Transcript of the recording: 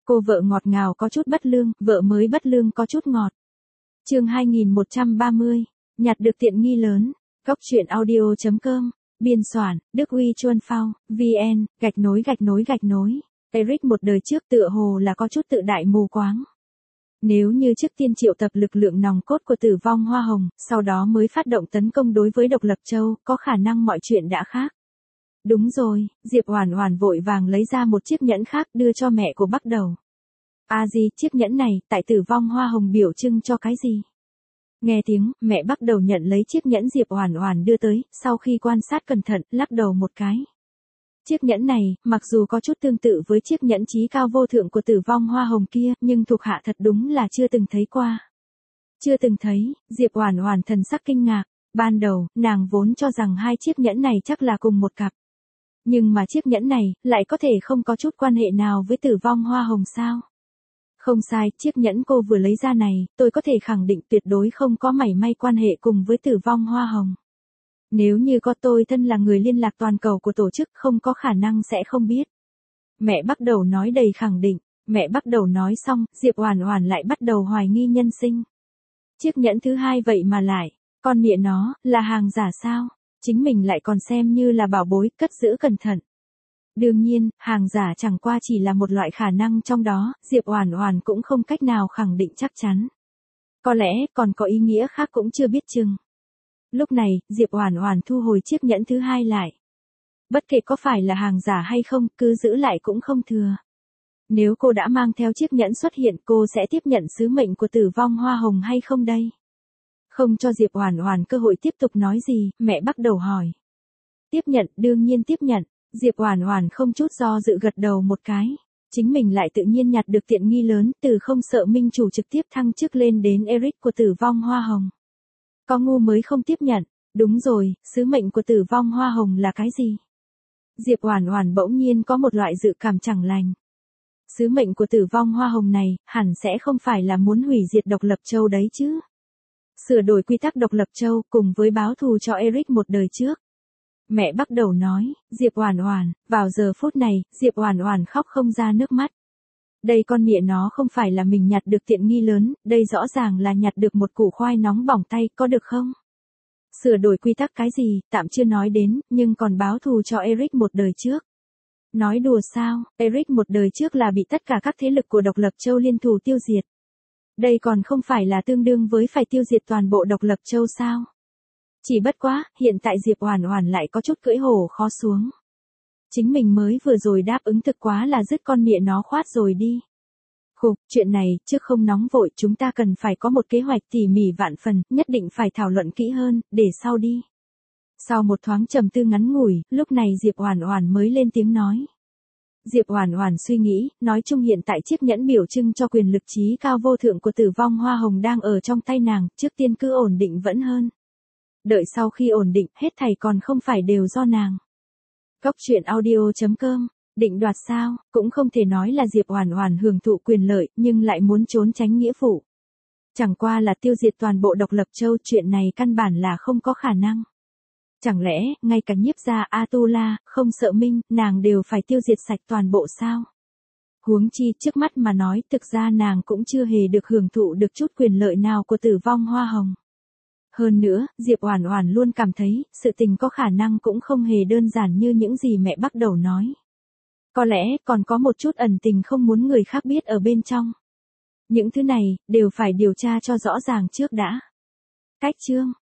Cô vợ ngọt ngào có chút bất lương, vợ mới bất lương có chút ngọt. Chương 2130, nhặt được tiện nghi lớn. Góc truyện audio.com, biên soạn, Đức Uy Chuân Phao, VN, _. Eric một đời trước tựa hồ là có chút tự đại mù quáng. Nếu như trước tiên triệu tập lực lượng nòng cốt của Tử Vong Hoa Hồng, sau đó mới phát động tấn công đối với Độc Lập Châu, có khả năng mọi chuyện đã khác. Đúng rồi, Diệp Oản Oản vội vàng lấy ra một chiếc nhẫn khác đưa cho mẹ của Bắc Đầu. A Di, chiếc nhẫn này, tại Tử Vong Hoa Hồng biểu trưng cho cái gì? Nghe tiếng, mẹ Bắc Đầu nhận lấy chiếc nhẫn Diệp Oản Oản đưa tới, sau khi quan sát cẩn thận, lắc đầu một cái. Chiếc nhẫn này, mặc dù có chút tương tự với chiếc nhẫn chí cao vô thượng của Tử Vong Hoa Hồng kia, nhưng thuộc hạ thật đúng là chưa từng thấy qua. Chưa từng thấy, Diệp Oản Oản thần sắc kinh ngạc, ban đầu, nàng vốn cho rằng hai chiếc nhẫn này chắc là cùng một cặp. Nhưng mà chiếc nhẫn này, lại có thể không có chút quan hệ nào với Tử Vong Hoa Hồng sao? Không sai, chiếc nhẫn cô vừa lấy ra này, tôi có thể khẳng định tuyệt đối không có mảy may quan hệ cùng với Tử Vong Hoa Hồng. Nếu như có tôi thân là người liên lạc toàn cầu của tổ chức không có khả năng sẽ không biết. Mẹ Bắc Đầu nói đầy khẳng định, mẹ Bắc Đầu nói xong, Diệp Oản Oản lại bắt đầu hoài nghi nhân sinh. Chiếc nhẫn thứ hai vậy mà lại, con mẹ nó, là hàng giả sao? Chính mình lại còn xem như là bảo bối, cất giữ cẩn thận. Đương nhiên, hàng giả chẳng qua chỉ là một loại khả năng trong đó, Diệp Oản Oản cũng không cách nào khẳng định chắc chắn. Có lẽ, còn có ý nghĩa khác cũng chưa biết chừng. Lúc này, Diệp Oản Oản thu hồi chiếc nhẫn thứ hai lại. Bất kể có phải là hàng giả hay không, cứ giữ lại cũng không thừa. Nếu cô đã mang theo chiếc nhẫn xuất hiện, cô sẽ tiếp nhận sứ mệnh của Tử Vong Hoa Hồng hay không đây? Không cho Diệp Oản Oản cơ hội tiếp tục nói gì, mẹ Bắc Đầu hỏi. Tiếp nhận, đương nhiên tiếp nhận. Diệp Oản Oản không chút do dự gật đầu một cái. Chính mình lại tự nhiên nhặt được tiện nghi lớn, từ không sợ minh chủ trực tiếp thăng chức lên đến Eric của Tử Vong Hoa Hồng. Có ngu mới không tiếp nhận. Đúng rồi, sứ mệnh của Tử Vong Hoa Hồng là cái gì? Diệp Oản Oản bỗng nhiên có một loại dự cảm chẳng lành. Sứ mệnh của Tử Vong Hoa Hồng này, hẳn sẽ không phải là muốn hủy diệt Độc Lập Châu đấy chứ? Sửa đổi quy tắc Độc Lập Châu, cùng với báo thù cho Eric một đời trước. Mẹ Bắc Đầu nói, Diệp Oản Oản, vào giờ phút này, Diệp Oản Oản khóc không ra nước mắt. Đây con mẹ nó không phải là mình nhặt được tiện nghi lớn, đây rõ ràng là nhặt được một củ khoai nóng bỏng tay, có được không? Sửa đổi quy tắc cái gì, tạm chưa nói đến, nhưng còn báo thù cho Eric một đời trước. Nói đùa sao, Eric một đời trước là bị tất cả các thế lực của Độc Lập Châu liên thủ tiêu diệt. Đây còn không phải là tương đương với phải tiêu diệt toàn bộ Độc Lập Châu sao? Chỉ bất quá, hiện tại Diệp Oản Oản lại có chút cưỡi hổ khó xuống. Chính mình mới vừa rồi đáp ứng thực quá là dứt con mẹ nó khoát rồi đi. Khục, chuyện này, trước không nóng vội, chúng ta cần phải có một kế hoạch tỉ mỉ vạn phần, nhất định phải thảo luận kỹ hơn, để sau đi. Sau một thoáng trầm tư ngắn ngủi, lúc này Diệp Oản Oản mới lên tiếng nói. Diệp Oản Oản suy nghĩ, nói chung hiện tại chiếc nhẫn biểu trưng cho quyền lực chí cao vô thượng của Tử Vong Hoa Hồng đang ở trong tay nàng, trước tiên cứ ổn định vẫn hơn. Đợi sau khi ổn định, hết thảy còn không phải đều do nàng. Góc truyện audio.com, định đoạt sao, cũng không thể nói là Diệp Oản Oản hưởng thụ quyền lợi, nhưng lại muốn trốn tránh nghĩa vụ. Chẳng qua là tiêu diệt toàn bộ Độc Lập Châu, chuyện này căn bản là không có khả năng. Chẳng lẽ, ngay cả nhiếp gia Atula, không sợ minh, nàng đều phải tiêu diệt sạch toàn bộ sao? Huống chi, trước mắt mà nói, thực ra nàng cũng chưa hề được hưởng thụ được chút quyền lợi nào của Tử Vong Hoa Hồng. Hơn nữa, Diệp Oản Oản luôn cảm thấy, sự tình có khả năng cũng không hề đơn giản như những gì mẹ Bắc Đầu nói. Có lẽ, còn có một chút ẩn tình không muốn người khác biết ở bên trong. Những thứ này, đều phải điều tra cho rõ ràng trước đã. Cách chương